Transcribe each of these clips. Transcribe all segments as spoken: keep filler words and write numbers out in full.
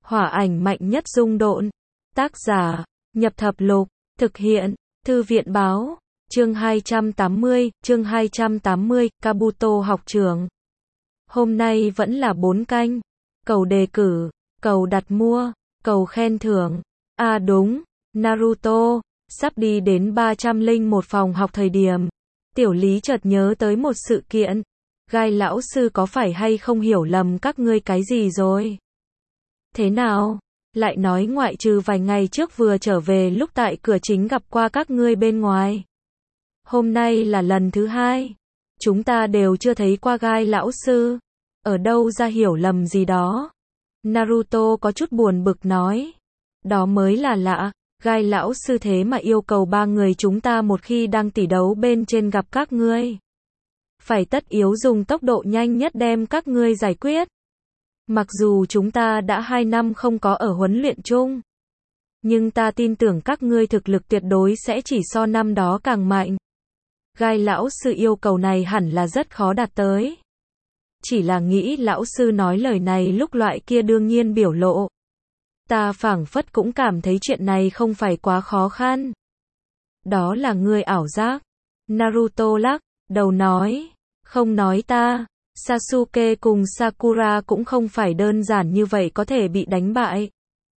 Hỏa ảnh mạnh nhất dung độn. Tác giả, Nhập Thập Lục, thực hiện, Thư viện Báo, chương hai trăm tám mươi, chương hai trăm tám mươi, Kabuto học trường. Hôm nay vẫn là bốn canh, cầu đề cử, cầu đặt mua, cầu khen thưởng. À đúng, Naruto, sắp đi đến ba trăm lẻ một phòng học thời điểm. Tiểu Lý chợt nhớ tới một sự kiện. Gai lão sư có phải hay không hiểu lầm các ngươi cái gì rồi? Thế nào? Lại nói ngoại trừ vài ngày trước vừa trở về lúc tại cửa chính gặp qua các ngươi bên ngoài. Hôm nay là lần thứ hai. Chúng ta đều chưa thấy qua Gai lão sư. Ở đâu ra hiểu lầm gì đó? Naruto có chút buồn bực nói. Đó mới là lạ. Gai lão sư thế mà yêu cầu ba người chúng ta một khi đang tỉ đấu bên trên gặp các ngươi. Phải tất yếu dùng tốc độ nhanh nhất đem các ngươi giải quyết. Mặc dù chúng ta đã hai năm không có ở huấn luyện chung. Nhưng ta tin tưởng các ngươi thực lực tuyệt đối sẽ chỉ so năm đó càng mạnh. Gai lão sư yêu cầu này hẳn là rất khó đạt tới. Chỉ là nghĩ lão sư nói lời này lúc loại kia đương nhiên biểu lộ. Ta phảng phất cũng cảm thấy chuyện này không phải quá khó khăn. Đó là ngươi ảo giác. Naruto lắc đầu nói. Không nói ta. Sasuke cùng Sakura cũng không phải đơn giản như vậy có thể bị đánh bại.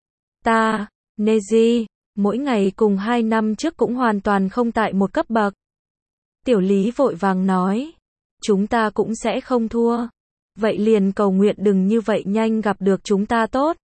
Ta, Neji, mỗi ngày cùng hai năm trước cũng hoàn toàn không tại một cấp bậc. Tiểu Lý vội vàng nói. Chúng ta cũng sẽ không thua. Vậy liền cầu nguyện đừng như vậy nhanh gặp được chúng ta tốt.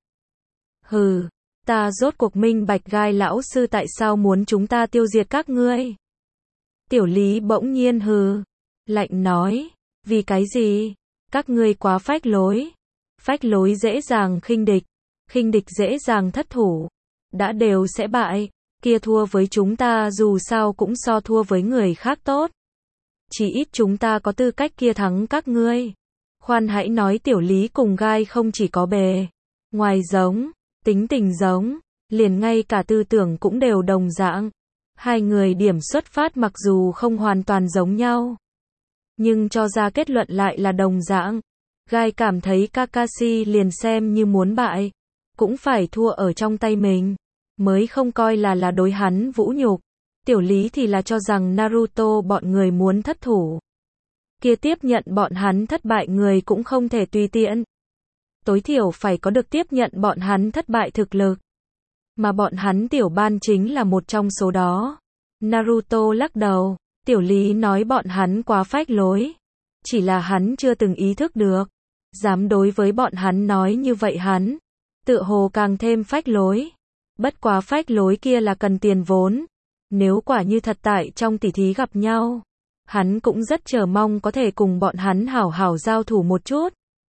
Hừ, ta rốt cuộc minh bạch Gai lão sư tại sao muốn chúng ta tiêu diệt các ngươi. Tiểu Lý bỗng nhiên hừ, lạnh nói. Vì cái gì? Các ngươi quá phách lối. Phách lối dễ dàng khinh địch. Khinh địch dễ dàng thất thủ. Đã đều sẽ bại. Kia thua với chúng ta dù sao cũng so thua với người khác tốt. Chỉ ít chúng ta có tư cách kia thắng các ngươi. Khoan hãy nói Tiểu Lý cùng Gai không chỉ có bề ngoài giống, tính tình giống, liền ngay cả tư tưởng cũng đều đồng dạng. Hai người điểm xuất phát mặc dù không hoàn toàn giống nhau. Nhưng cho ra kết luận lại là đồng dạng. Gai cảm thấy Kakashi liền xem như muốn bại. Cũng phải thua ở trong tay mình. Mới không coi là là đối hắn vũ nhục. Tiểu Lý thì là cho rằng Naruto bọn người muốn thất thủ. Kia tiếp nhận bọn hắn thất bại người cũng không thể tùy tiện. Tối thiểu phải có được tiếp nhận bọn hắn thất bại thực lực. Mà bọn hắn tiểu ban chính là một trong số đó. Naruto lắc đầu. Tiểu Lý nói bọn hắn quá phách lối. Chỉ là hắn chưa từng ý thức được. Dám đối với bọn hắn nói như vậy hắn. Tựa hồ càng thêm phách lối. Bất quá phách lối kia là cần tiền vốn. Nếu quả như thật tại trong tỉ thí gặp nhau. Hắn cũng rất chờ mong có thể cùng bọn hắn hảo hảo giao thủ một chút.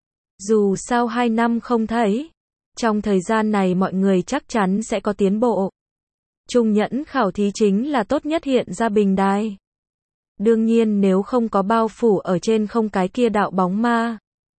Dù sao hai năm không thấy. Trong thời gian này mọi người chắc chắn sẽ có tiến bộ. Trung nhẫn khảo thí chính là tốt nhất hiện ra bình đài. Đương nhiên nếu không có bao phủ ở trên không cái kia đạo bóng ma.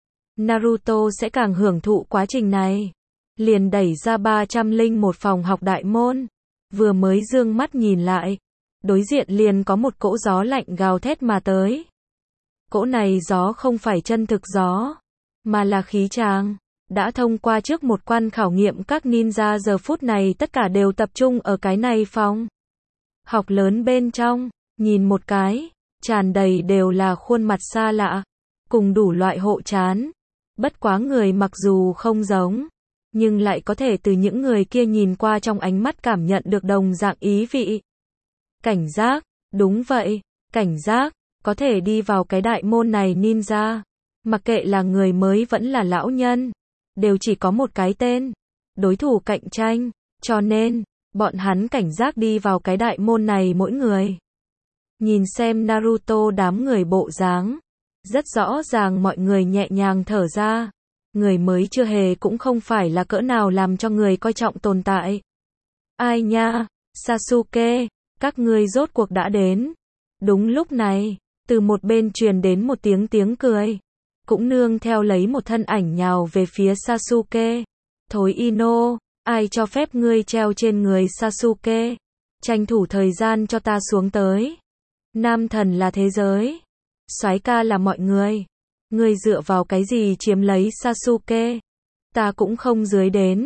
Naruto sẽ càng hưởng thụ quá trình này. Liền đẩy ra ba trăm lẻ một phòng học đại môn. Vừa mới dương mắt nhìn lại. Đối diện liền có một cỗ gió lạnh gào thét mà tới. Cỗ này gió không phải chân thực gió. Mà là khí tràng. Đã thông qua trước một quan khảo nghiệm các ninja giờ phút này tất cả đều tập trung ở cái này phòng học lớn bên trong. Nhìn một cái, tràn đầy đều là khuôn mặt xa lạ, cùng đủ loại hộ trán. Bất quá người mặc dù không giống, nhưng lại có thể từ những người kia nhìn qua trong ánh mắt cảm nhận được đồng dạng ý vị. Cảnh giác, đúng vậy, cảnh giác, có thể đi vào cái đại môn này ninja. Mặc kệ là người mới vẫn là lão nhân, đều chỉ có một cái tên, đối thủ cạnh tranh, cho nên, bọn hắn cảnh giác đi vào cái đại môn này mỗi người. Nhìn xem Naruto đám người bộ dáng, rất rõ ràng mọi người nhẹ nhàng thở ra. Người mới chưa hề cũng không phải là cỡ nào làm cho người coi trọng tồn tại. Ai nha, Sasuke, các ngươi rốt cuộc đã đến. Đúng lúc này, từ một bên truyền đến một tiếng tiếng cười. Cũng nương theo lấy một thân ảnh nhào về phía Sasuke. Thối Ino, ai cho phép ngươi treo trên người Sasuke? Tranh thủ thời gian cho ta xuống tới. Nam thần là thế giới. Soái ca là mọi người. Ngươi dựa vào cái gì chiếm lấy Sasuke? Ta cũng không dưới đến.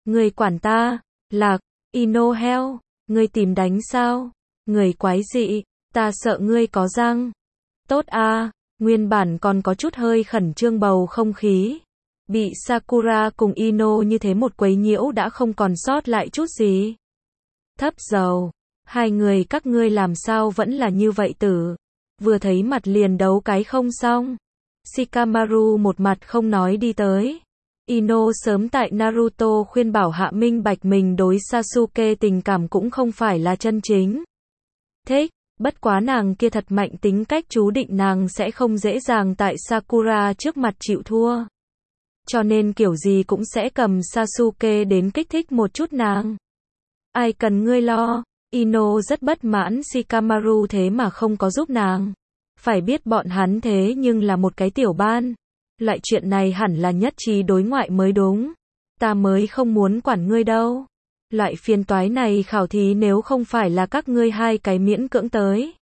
Người quản ta, Lạc, Ino heo, ngươi tìm đánh sao? Người quái dị, ta sợ ngươi có răng. Tốt a, nguyên bản còn có chút hơi khẩn trương bầu không khí. Bị Sakura cùng Ino như thế một quấy nhiễu đã không còn sót lại chút gì. Thấp dầu, hai người các ngươi làm sao vẫn là như vậy tử. Vừa thấy mặt liền đấu cái không xong. Shikamaru một mặt không nói đi tới. Ino sớm tại Naruto khuyên bảo hạ minh bạch mình đối Sasuke tình cảm cũng không phải là chân chính. Thích, bất quá nàng kia thật mạnh tính cách chú định nàng sẽ không dễ dàng tại Sakura trước mặt chịu thua. Cho nên kiểu gì cũng sẽ cầm Sasuke đến kích thích một chút nàng. Ai cần ngươi lo, Ino rất bất mãn Shikamaru thế mà không có giúp nàng. Phải biết bọn hắn thế nhưng là một cái tiểu ban. Loại chuyện này hẳn là nhất trí đối ngoại mới đúng. Ta mới không muốn quản ngươi đâu. Loại phiền toái này khảo thí nếu không phải là các ngươi hai cái miễn cưỡng tới.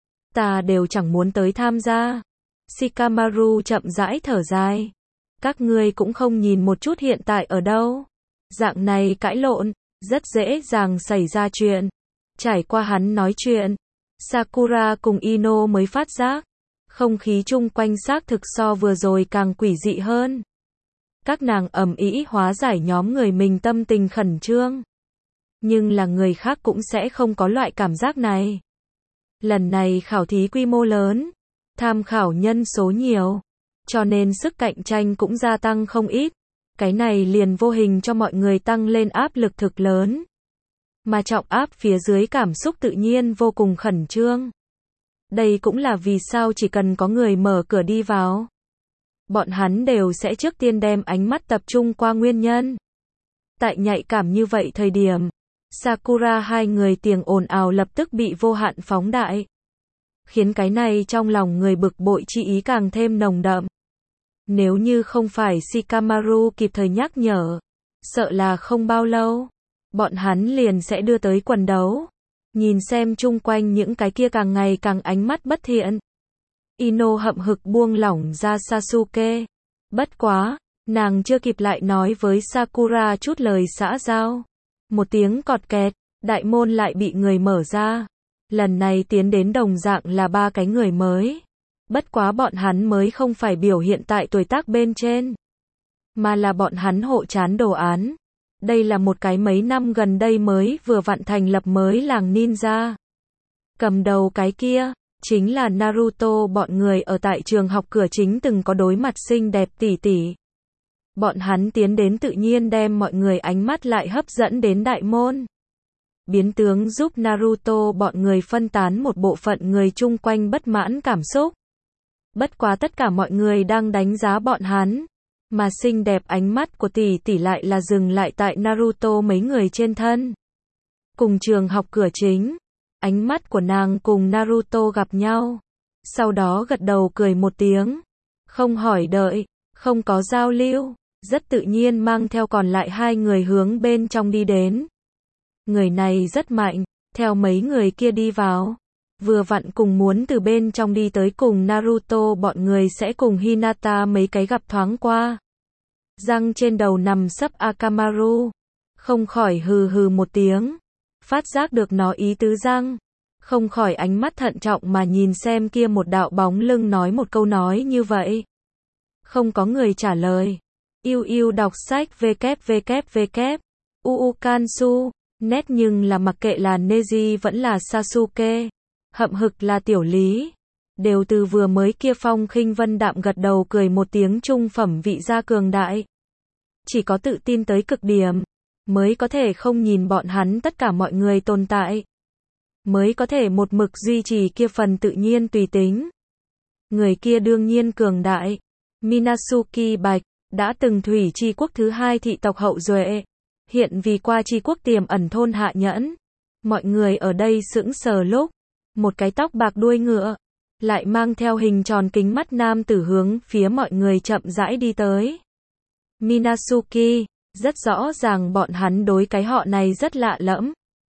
Ta đều chẳng muốn tới tham gia. Shikamaru chậm rãi thở dài. Các ngươi cũng không nhìn một chút hiện tại ở đâu. Dạng này cãi lộn, rất dễ dàng xảy ra chuyện. Trải qua hắn nói chuyện, Sakura cùng Ino mới phát giác. Không khí chung quanh xác thực so vừa rồi càng quỷ dị hơn. Các nàng ầm ĩ hóa giải nhóm người mình tâm tình khẩn trương. Nhưng là người khác cũng sẽ không có loại cảm giác này. Lần này khảo thí quy mô lớn, tham khảo nhân số nhiều, cho nên sức cạnh tranh cũng gia tăng không ít. Cái này liền vô hình cho mọi người tăng lên áp lực thực lớn. Mà trọng áp phía dưới cảm xúc tự nhiên vô cùng khẩn trương. Đây cũng là vì sao chỉ cần có người mở cửa đi vào, bọn hắn đều sẽ trước tiên đem ánh mắt tập trung qua nguyên nhân. Tại nhạy cảm như vậy thời điểm, Sakura hai người tiếng ồn ào lập tức bị vô hạn phóng đại. Khiến cái này trong lòng người bực bội chi ý càng thêm nồng đậm. Nếu như không phải Shikamaru kịp thời nhắc nhở, sợ là không bao lâu, bọn hắn liền sẽ đưa tới quần đấu. Nhìn xem chung quanh những cái kia càng ngày càng ánh mắt bất thiện. Ino hậm hực buông lỏng ra Sasuke. Bất quá, nàng chưa kịp lại nói với Sakura chút lời xã giao. Một tiếng cọt kẹt, đại môn lại bị người mở ra. Lần này tiến đến đồng dạng là ba cái người mới. Bất quá bọn hắn mới không phải biểu hiện tại tuổi tác bên trên, mà là bọn hắn hộ trán đồ án. Đây là một cái mấy năm gần đây mới vừa vặn thành lập mới làng ninja. Cầm đầu cái kia, chính là Naruto bọn người ở tại trường học cửa chính từng có đối mặt xinh đẹp tỉ tỉ. Bọn hắn tiến đến tự nhiên đem mọi người ánh mắt lại hấp dẫn đến đại môn. Biến tướng giúp Naruto bọn người phân tán một bộ phận người chung quanh bất mãn cảm xúc. Bất quá tất cả mọi người đang đánh giá bọn hắn. Mà xinh đẹp ánh mắt của tỷ tỷ lại là dừng lại tại Naruto mấy người trên thân. Cùng trường học cửa chính, ánh mắt của nàng cùng Naruto gặp nhau. Sau đó gật đầu cười một tiếng. Không hỏi đợi, không có giao lưu, rất tự nhiên mang theo còn lại hai người hướng bên trong đi đến. Người này rất mạnh, theo mấy người kia đi vào. Vừa vặn cùng muốn từ bên trong đi tới cùng Naruto bọn người sẽ cùng Hinata mấy cái gặp thoáng qua. Răng trên đầu nằm sấp Akamaru. Không khỏi hừ hừ một tiếng. Phát giác được nó ý tứ răng. Không khỏi ánh mắt thận trọng mà nhìn xem kia một đạo bóng lưng nói một câu nói như vậy. Không có người trả lời. Yêu yêu đọc sách www. Uu Kansu. Nét nhưng là mặc kệ là Neji vẫn là Sasuke. Hậm hực là tiểu lý. Đều từ vừa mới kia phong khinh vân đạm gật đầu cười một tiếng trung phẩm vị gia cường đại. Chỉ có tự tin tới cực điểm, mới có thể không nhìn bọn hắn tất cả mọi người tồn tại. Mới có thể một mực duy trì kia phần tự nhiên tùy tính. Người kia đương nhiên cường đại. Minazuki Bạch, đã từng thủy chi quốc thứ hai thị tộc hậu duệ. Hiện vì qua chi quốc tiềm ẩn thôn hạ nhẫn. Mọi người ở đây sững sờ lúc. Một cái tóc bạc đuôi ngựa. Lại mang theo hình tròn kính mắt nam tử hướng phía mọi người chậm rãi đi tới. Minazuki, rất rõ ràng bọn hắn đối cái họ này rất lạ lẫm.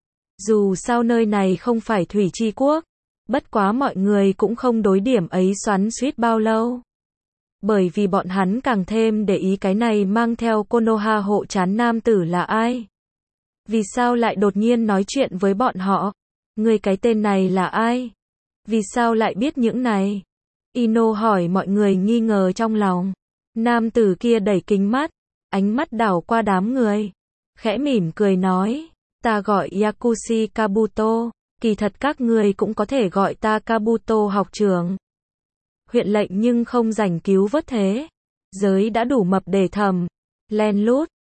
Dù sao nơi này không phải thủy chi quốc, bất quá mọi người cũng không đối điểm ấy xoắn xuýt bao lâu. bởi vì bọn hắn càng thêm để ý cái này mang theo Konoha hộ trán nam tử là ai. Vì sao lại đột nhiên nói chuyện với bọn họ? Người cái tên này là ai? Vì sao lại biết những này? Ino hỏi mọi người nghi ngờ trong lòng. Nam tử kia đẩy kính mắt, ánh mắt đảo qua đám người. Khẽ mỉm cười nói, ta gọi Yakushi Kabuto, kỳ thật các người cũng có thể gọi ta Kabuto học trưởng. Huyện lệnh nhưng không rảnh cứu vớt thế. Giới đã đủ mập để thầm, len lút,